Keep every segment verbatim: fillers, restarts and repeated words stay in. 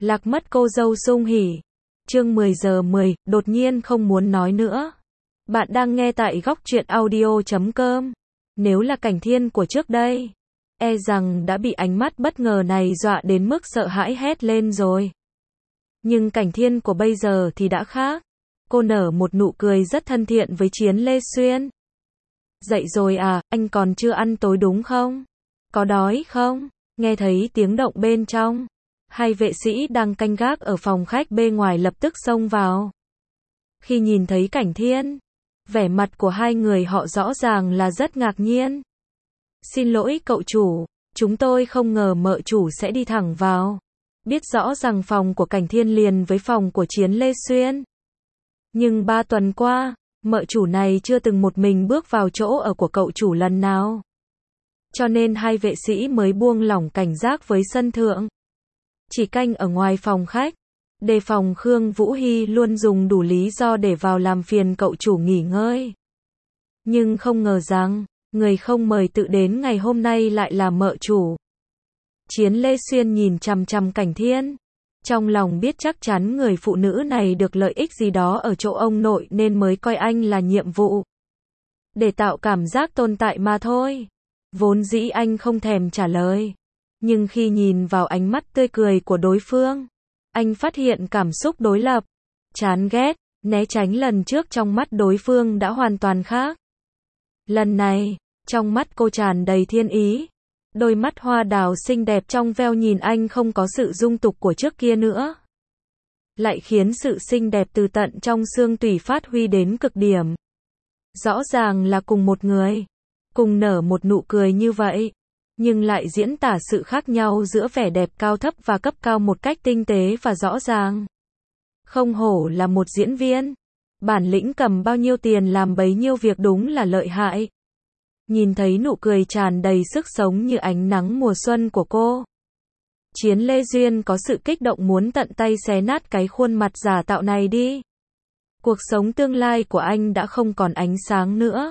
Lạc mất cô dâu sung hỉ. Chương mười giờ mười, đột nhiên không muốn nói nữa. Bạn đang nghe tại góc truyện audio chấm com. Nếu là Cảnh Thiên của trước đây, e rằng đã bị ánh mắt bất ngờ này dọa đến mức sợ hãi hét lên rồi. Nhưng Cảnh Thiên của bây giờ thì đã khác. Cô nở một nụ cười rất thân thiện với Chiến Lê Xuyên. Dậy rồi à, anh còn chưa ăn tối đúng không? Có đói không? Nghe thấy tiếng động bên trong. Hai vệ sĩ đang canh gác ở phòng khách bên ngoài lập tức xông vào. Khi nhìn thấy Cảnh Thiên, vẻ mặt của hai người họ rõ ràng là rất ngạc nhiên. Xin lỗi cậu chủ, chúng tôi không ngờ mợ chủ sẽ đi thẳng vào. Biết rõ rằng phòng của Cảnh Thiên liền với phòng của Chiến Lê Xuyên. Nhưng ba tuần qua, mợ chủ này chưa từng một mình bước vào chỗ ở của cậu chủ lần nào. Cho nên hai vệ sĩ mới buông lỏng cảnh giác với sân thượng. Chỉ canh ở ngoài phòng khách, đề phòng Khương Vũ Hy luôn dùng đủ lý do để vào làm phiền cậu chủ nghỉ ngơi. Nhưng không ngờ rằng, người không mời tự đến ngày hôm nay lại là mợ chủ. Chiến Lê Xuyên nhìn chằm chằm Cảnh Thiên. Trong lòng biết chắc chắn người phụ nữ này được lợi ích gì đó ở chỗ ông nội nên mới coi anh là nhiệm vụ. Để tạo cảm giác tồn tại mà thôi. Vốn dĩ anh không thèm trả lời. Nhưng khi nhìn vào ánh mắt tươi cười của đối phương, anh phát hiện cảm xúc đối lập. Chán ghét, né tránh lần trước trong mắt đối phương đã hoàn toàn khác. Lần này, trong mắt cô tràn đầy thiên ý. Đôi mắt hoa đào xinh đẹp trong veo nhìn anh không có sự dung tục của trước kia nữa. Lại khiến sự xinh đẹp từ tận trong xương tủy phát huy đến cực điểm. Rõ ràng là cùng một người, cùng nở một nụ cười như vậy, nhưng lại diễn tả sự khác nhau giữa vẻ đẹp cao thấp và cấp cao một cách tinh tế và rõ ràng. Không hổ là một diễn viên. Bản lĩnh cầm bao nhiêu tiền làm bấy nhiêu việc đúng là lợi hại. Nhìn thấy nụ cười tràn đầy sức sống như ánh nắng mùa xuân của cô, Chiến Lê Duyên có sự kích động muốn tận tay xé nát cái khuôn mặt giả tạo này đi. Cuộc sống tương lai của anh đã không còn ánh sáng nữa.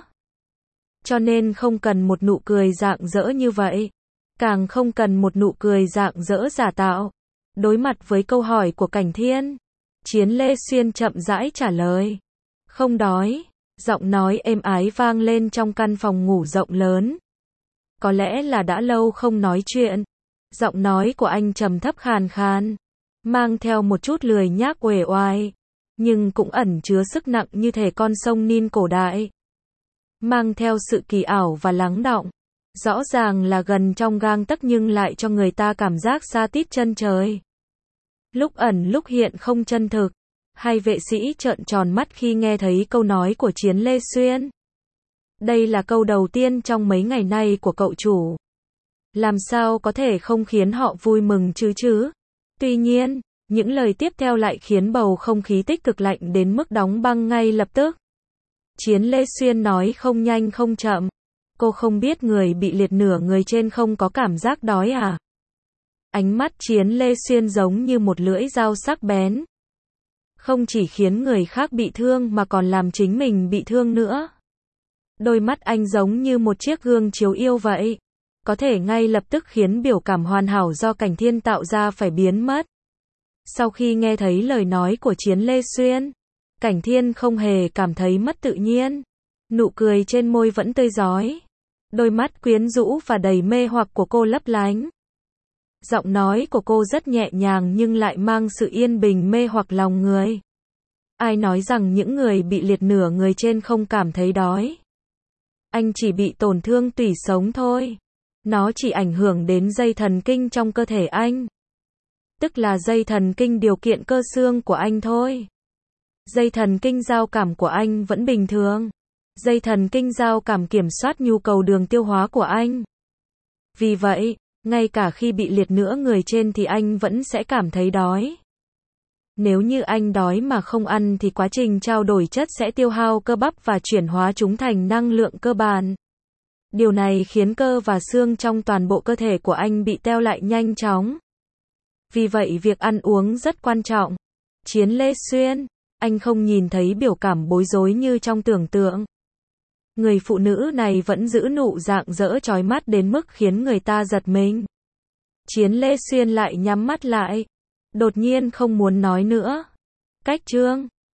Cho nên không cần một nụ cười rạng rỡ như vậy. Càng không cần một nụ cười rạng rỡ giả tạo. Đối mặt với câu hỏi của Cảnh Thiên, Chiến Lê Xuyên chậm rãi trả lời. Không đói. Giọng nói êm ái vang lên trong căn phòng ngủ rộng lớn. Có lẽ là đã lâu không nói chuyện. Giọng nói của anh trầm thấp khàn khàn, mang theo một chút lười nhác uể oải, nhưng cũng ẩn chứa sức nặng như thể con sông Nin cổ đại. Mang theo sự kỳ ảo và lắng đọng. Rõ ràng là gần trong gang tấc nhưng lại cho người ta cảm giác xa tít chân trời. Lúc ẩn lúc hiện không chân thực. Hai vệ sĩ trợn tròn mắt khi nghe thấy câu nói của Chiến Lê Xuyên. Đây là câu đầu tiên trong mấy ngày nay của cậu chủ. Làm sao có thể không khiến họ vui mừng chứ chứ? Tuy nhiên, những lời tiếp theo lại khiến bầu không khí tích cực lạnh đến mức đóng băng ngay lập tức. Chiến Lê Xuyên nói không nhanh không chậm. Cô không biết người bị liệt nửa người trên không có cảm giác đói à? Ánh mắt Chiến Lê Xuyên giống như một lưỡi dao sắc bén. Không chỉ khiến người khác bị thương mà còn làm chính mình bị thương nữa. Đôi mắt anh giống như một chiếc gương chiếu yêu vậy. Có thể ngay lập tức khiến biểu cảm hoàn hảo do Cảnh Thiên tạo ra phải biến mất. Sau khi nghe thấy lời nói của Chiến Lê Xuyên, Cảnh Thiên không hề cảm thấy mất tự nhiên. Nụ cười trên môi vẫn tươi rói. Đôi mắt quyến rũ và đầy mê hoặc của cô lấp lánh. Giọng nói của cô rất nhẹ nhàng nhưng lại mang sự yên bình mê hoặc lòng người. Ai nói rằng những người bị liệt nửa người trên không cảm thấy đói? Anh chỉ bị tổn thương tủy sống thôi. Nó chỉ ảnh hưởng đến dây thần kinh trong cơ thể anh. Tức là dây thần kinh điều kiện cơ xương của anh thôi. Dây thần kinh giao cảm của anh vẫn bình thường. Dây thần kinh giao cảm kiểm soát nhu cầu đường tiêu hóa của anh. Vì vậy, ngay cả khi bị liệt nửa người trên thì anh vẫn sẽ cảm thấy đói. Nếu như anh đói mà không ăn thì quá trình trao đổi chất sẽ tiêu hao cơ bắp và chuyển hóa chúng thành năng lượng cơ bản. Điều này khiến cơ và xương trong toàn bộ cơ thể của anh bị teo lại nhanh chóng. Vì vậy việc ăn uống rất quan trọng. Chiến Lê Xuyên, anh không nhìn thấy biểu cảm bối rối như trong tưởng tượng. Người phụ nữ này vẫn giữ nụ rạng rỡ chói mắt đến mức khiến người ta giật mình. Chiến Lê Xuyên lại nhắm mắt lại. Đột nhiên không muốn nói nữa. Cách chương